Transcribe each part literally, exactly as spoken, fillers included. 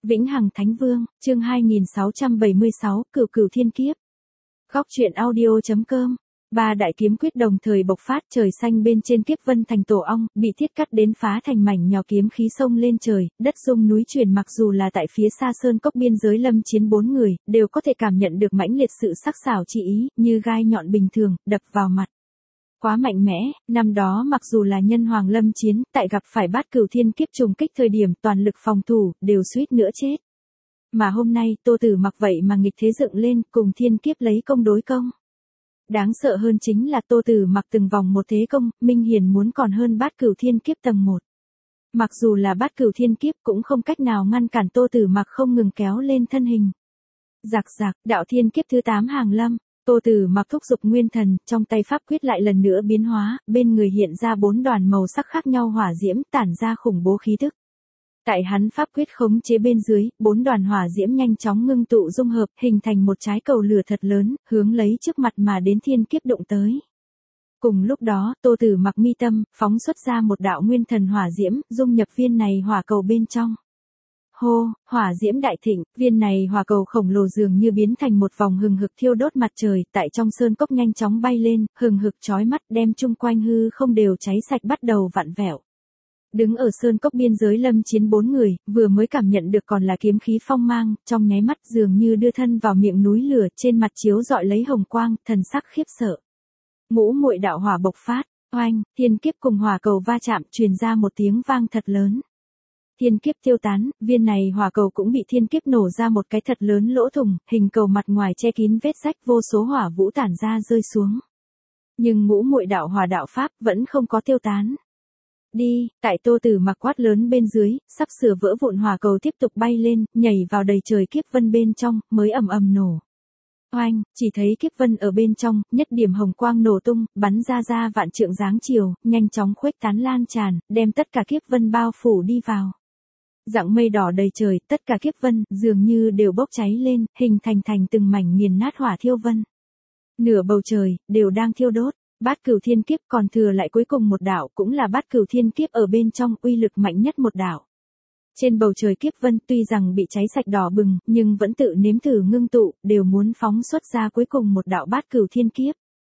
Vĩnh Hằng Thánh Vương, chương hai nghìn sáu trăm bảy mươi sáu, Cửu Cửu Thiên Kiếp. Góc truyện audio chấm com. Ba đại kiếm quyết đồng thời bộc phát, trời xanh bên trên kiếp vân thành tổ ong, bị thiết cắt đến phá thành mảnh nhỏ, kiếm khí sông lên trời, đất rung núi chuyển. Mặc dù là tại phía xa sơn cốc biên giới lâm chiến, bốn người đều có thể cảm nhận được mãnh liệt sự sắc sảo chi ý, như gai nhọn bình thường đập vào mặt. Quá mạnh mẽ, năm đó mặc dù là nhân hoàng lâm chiến, tại gặp phải bát cửu thiên kiếp trùng kích thời điểm toàn lực phòng thủ, đều suýt nữa chết. Mà hôm nay, Tô Tử Mặc vậy mà nghịch thế dựng lên, cùng thiên kiếp lấy công đối công. Đáng sợ hơn chính là Tô Tử Mặc từng vòng một thế công, minh hiển muốn còn hơn bát cửu thiên kiếp tầng một. Mặc dù là bát cửu thiên kiếp cũng không cách nào ngăn cản Tô Tử Mặc không ngừng kéo lên thân hình. Rạc rạc, đạo thiên kiếp thứ tám hàng lâm. Tô Tử Mặc thúc giục nguyên thần, trong tay pháp quyết lại lần nữa biến hóa, bên người hiện ra bốn đoàn màu sắc khác nhau hỏa diễm, tản ra khủng bố khí tức. Tại hắn pháp quyết khống chế bên dưới, bốn đoàn hỏa diễm nhanh chóng ngưng tụ dung hợp, hình thành một trái cầu lửa thật lớn, hướng lấy trước mặt mà đến thiên kiếp đụng tới. Cùng lúc đó, Tô Tử Mặc mi tâm, phóng xuất ra một đạo nguyên thần hỏa diễm, dung nhập viên này hỏa cầu bên trong. Hô, hỏa diễm đại thịnh, viên này hỏa cầu khổng lồ dường như biến thành một vòng hừng hực thiêu đốt mặt trời, tại trong sơn cốc nhanh chóng bay lên, hừng hực chói mắt, đem chung quanh hư không đều cháy sạch, bắt đầu vặn vẹo. Đứng ở sơn cốc biên giới lâm chiến, bốn người vừa mới cảm nhận được còn là kiếm khí phong mang, trong nháy mắt dường như đưa thân vào miệng núi lửa, trên mặt chiếu rọi lấy hồng quang, thần sắc khiếp sợ. Ngũ muội đạo hỏa bộc phát, oanh, thiên kiếp cùng hỏa cầu va chạm, truyền ra một tiếng vang thật lớn. Thiên kiếp tiêu tán, viên này hỏa cầu cũng bị thiên kiếp nổ ra một cái thật lớn lỗ thủng, hình cầu mặt ngoài che kín vết rách, vô số hỏa vũ tản ra rơi xuống. Nhưng ngũ muội đạo hỏa đạo pháp vẫn không có tiêu tán. Đi, tại Tô Tử Mặc quát lớn bên dưới, sắp sửa vỡ vụn hỏa cầu tiếp tục bay lên, nhảy vào đầy trời kiếp vân bên trong, mới ầm ầm nổ. Oanh, chỉ thấy kiếp vân ở bên trong, nhất điểm hồng quang nổ tung, bắn ra ra vạn trượng dáng chiều, nhanh chóng khuếch tán lan tràn, đem tất cả kiếp vân bao phủ đi vào. Dạng mây đỏ đầy trời, tất cả kiếp vân dường như đều bốc cháy lên, hình thành thành từng mảnh nghiền nát hỏa thiêu vân. Nửa bầu trời đều đang thiêu đốt. Bát cửu thiên kiếp còn thừa lại cuối cùng một đạo, cũng là bát cửu thiên kiếp ở bên trong uy lực mạnh nhất một đạo. Trên bầu trời kiếp vân tuy rằng bị cháy sạch đỏ bừng, nhưng vẫn tự nếm thử ngưng tụ, đều muốn phóng xuất ra cuối cùng một đạo bát cửu thiên kiếp.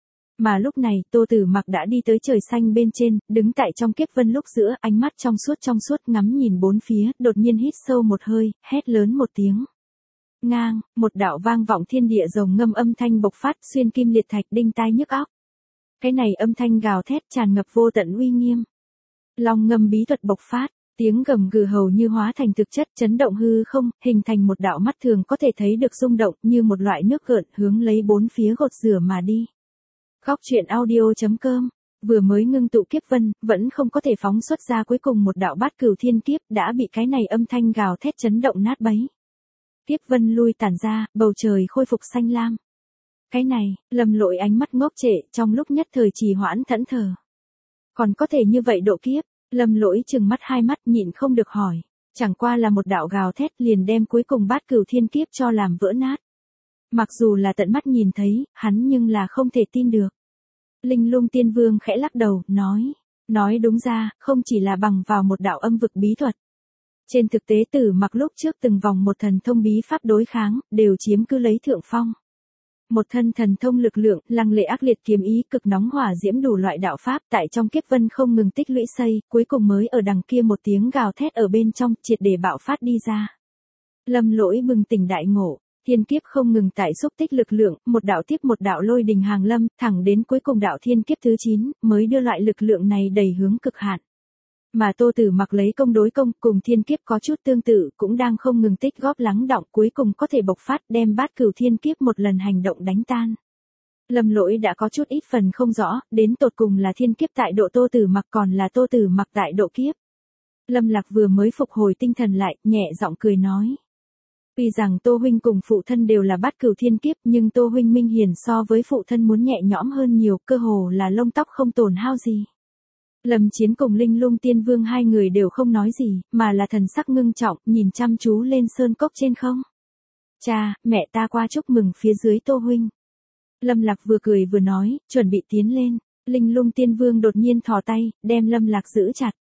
Mà lúc này, Tô Tử Mặc đã đi tới trời xanh bên trên, đứng tại trong kiếp vân lúc giữa, ánh mắt trong suốt trong suốt ngắm nhìn bốn phía, đột nhiên hít sâu một hơi, hét lớn một tiếng. Ngang, một đạo vang vọng thiên địa rồng ngâm âm thanh bộc phát, xuyên kim liệt thạch, đinh tai nhức óc. Cái này âm thanh gào thét tràn ngập vô tận uy nghiêm. Long ngâm bí thuật bộc phát, tiếng gầm gừ hầu như hóa thành thực chất, chấn động hư không, hình thành một đạo mắt thường có thể thấy được rung động, như một loại nước gợn, hướng lấy bốn phía gột rửa mà đi. Góc truyện audio chấm com. Vừa mới ngưng tụ kiếp vân, vẫn không có thể phóng xuất ra cuối cùng một đạo bát cửu thiên kiếp, đã bị cái này âm thanh gào thét chấn động nát bấy. Kiếp vân lui tản ra, bầu trời khôi phục xanh lam. Cái này, Lâm Lỗi ánh mắt ngốc trệ, trong lúc nhất thời trì hoãn thẫn thờ. Còn có thể như vậy độ kiếp, Lâm Lỗi trừng mắt hai mắt, nhịn không được hỏi. Chẳng qua là một đạo gào thét liền đem cuối cùng bát cửu thiên kiếp cho làm vỡ nát. Mặc dù là tận mắt nhìn thấy, hắn nhưng là không thể tin được. Linh Lung Tiên Vương khẽ lắc đầu, nói. Nói đúng ra, không chỉ là bằng vào một đạo âm vực bí thuật. Trên thực tế Tử Mặc lúc trước từng vòng một thần thông bí pháp đối kháng, đều chiếm cứ lấy thượng phong. Một thân thần thông lực lượng, lăng lệ ác liệt kiếm ý, cực nóng hỏa diễm, đủ loại đạo pháp tại trong kiếp vân không ngừng tích lũy xây, cuối cùng mới ở đằng kia một tiếng gào thét ở bên trong, triệt để bạo phát đi ra. Lâm Lỗi bừng tỉnh đại ngộ, thiên kiếp không ngừng tại xúc tích lực lượng, một đạo tiếp một đạo lôi đình hàng lâm, thẳng đến cuối cùng đạo thiên kiếp thứ chín, mới đưa loại lực lượng này đẩy hướng cực hạn. Mà Tô Tử Mặc lấy công đối công, cùng thiên kiếp có chút tương tự, cũng đang không ngừng tích góp lắng đọng, cuối cùng có thể bộc phát, đem bát cửu thiên kiếp một lần hành động đánh tan. Lâm Lỗi đã có chút ít phần không rõ, đến tột cùng là thiên kiếp tại độ Tô Tử Mặc, còn là Tô Tử Mặc tại độ kiếp. Lâm Lạc vừa mới phục hồi tinh thần lại, nhẹ giọng cười nói. Tuy rằng Tô huynh cùng phụ thân đều là bát cửu thiên kiếp, nhưng Tô huynh minh hiển so với phụ thân muốn nhẹ nhõm hơn nhiều, cơ hồ là lông tóc không tổn hao gì. Lâm Chiến cùng Linh Lung Tiên Vương hai người đều không nói gì, mà là thần sắc ngưng trọng, nhìn chăm chú lên sơn cốc trên không. Cha, mẹ ta qua chúc mừng phía dưới Tô huynh. Lâm Lạc vừa cười vừa nói, chuẩn bị tiến lên. Linh Lung Tiên Vương đột nhiên thò tay, đem Lâm Lạc giữ chặt.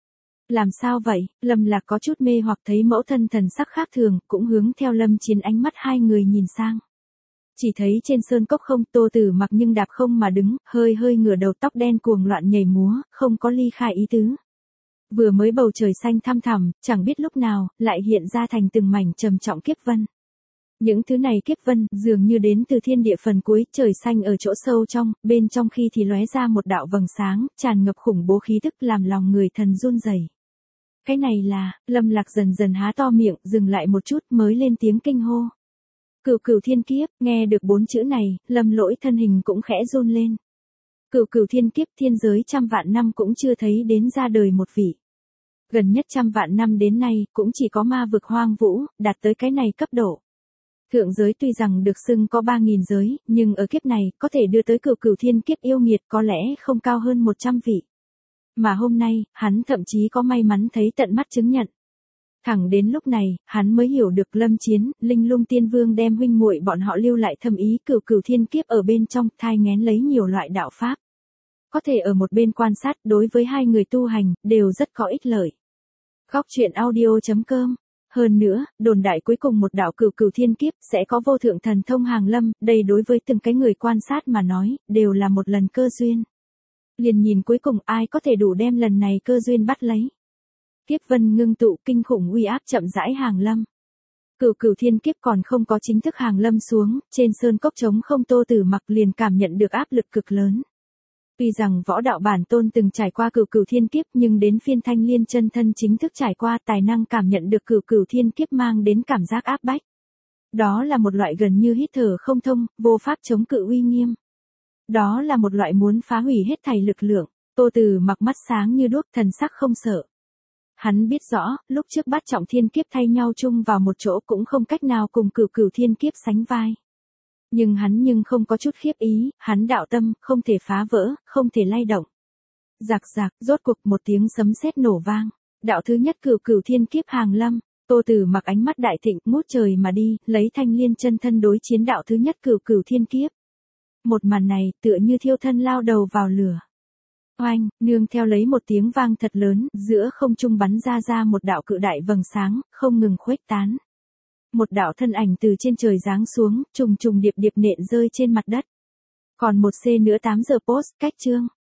Làm sao vậy? Lâm Lạc có chút mê hoặc thấy mẫu thân thần sắc khác thường, cũng hướng theo Lâm Chiến ánh mắt hai người nhìn sang. Chỉ thấy trên sơn cốc không, Tô Tử Mặc nhưng đạp không mà đứng, hơi hơi ngửa đầu, tóc đen cuồng loạn nhảy múa, không có ly khai ý tứ. Vừa mới bầu trời xanh thăm thẳm, chẳng biết lúc nào, lại hiện ra thành từng mảnh trầm trọng kiếp vân. Những thứ này kiếp vân, dường như đến từ thiên địa phần cuối, trời xanh ở chỗ sâu trong, bên trong khi thì lóe ra một đạo vầng sáng, tràn ngập khủng bố khí tức làm lòng người thần run rẩy. Cái này là, Lâm Lạc dần dần há to miệng, dừng lại một chút mới lên tiếng kinh hô. Cửu cửu thiên kiếp, nghe được bốn chữ này, Lâm Lỗi thân hình cũng khẽ run lên. Cửu cửu thiên kiếp, thiên giới trăm vạn năm cũng chưa thấy đến ra đời một vị. Gần nhất trăm vạn năm đến nay, cũng chỉ có ma vực hoang vũ, đạt tới cái này cấp độ. Thượng giới tuy rằng được xưng có ba nghìn giới, nhưng ở kiếp này, có thể đưa tới cửu cửu thiên kiếp yêu nghiệt có lẽ không cao hơn một trăm vị. Mà hôm nay, hắn thậm chí có may mắn thấy tận mắt chứng nhận. Thẳng đến lúc này, hắn mới hiểu được Lâm Chiến, Linh Lung Tiên Vương đem huynh muội bọn họ lưu lại thâm ý cửu cửu thiên kiếp ở bên trong, thai nghén lấy nhiều loại đạo pháp. Có thể ở một bên quan sát, đối với hai người tu hành, đều rất có ích lợi. Góc truyện audio chấm com. Hơn nữa, đồn đại cuối cùng một đạo cửu cửu thiên kiếp sẽ có vô thượng thần thông hàng lâm, đây đối với từng cái người quan sát mà nói, đều là một lần cơ duyên. Liền nhìn cuối cùng ai có thể đủ đem lần này cơ duyên bắt lấy. Kiếp vân ngưng tụ, kinh khủng uy áp chậm rãi hàng lâm. Cửu cửu thiên kiếp còn không có chính thức hàng lâm xuống, trên sơn cốc trống không, Tô Tử Mặc liền cảm nhận được áp lực cực lớn. Tuy rằng võ đạo bản tôn từng trải qua cửu cửu thiên kiếp, nhưng đến phiên Thanh Liên chân thân chính thức trải qua, tài năng cảm nhận được cửu cửu thiên kiếp mang đến cảm giác áp bách. Đó là một loại gần như hít thở không thông, vô pháp chống cự uy nghiêm. Đó là một loại muốn phá hủy hết thảy lực lượng. Tô Tử Mặc mắt sáng như đuốc, thần sắc không sợ. Hắn biết rõ, lúc trước bát trọng thiên kiếp thay nhau chung vào một chỗ cũng không cách nào cùng cửu cửu thiên kiếp sánh vai. Nhưng hắn nhưng không có chút khiếp ý, hắn đạo tâm, không thể phá vỡ, không thể lay động. Rạc rạc, rốt cuộc một tiếng sấm sét nổ vang. Đạo thứ nhất cửu cửu thiên kiếp hàng lâm, Tô Tử Mặc ánh mắt đại thịnh, ngút trời mà đi, lấy Thanh Liên chân thân đối chiến đạo thứ nhất cửu cửu thiên kiếp. Một màn này, tựa như thiêu thân lao đầu vào lửa. Oanh, nương theo lấy một tiếng vang thật lớn, giữa không trung bắn ra ra một đạo cự đại vầng sáng, không ngừng khuếch tán. Một đạo thân ảnh từ trên trời giáng xuống, trùng trùng điệp điệp nện rơi trên mặt đất. Còn một C nữa tám giờ post, cách chương.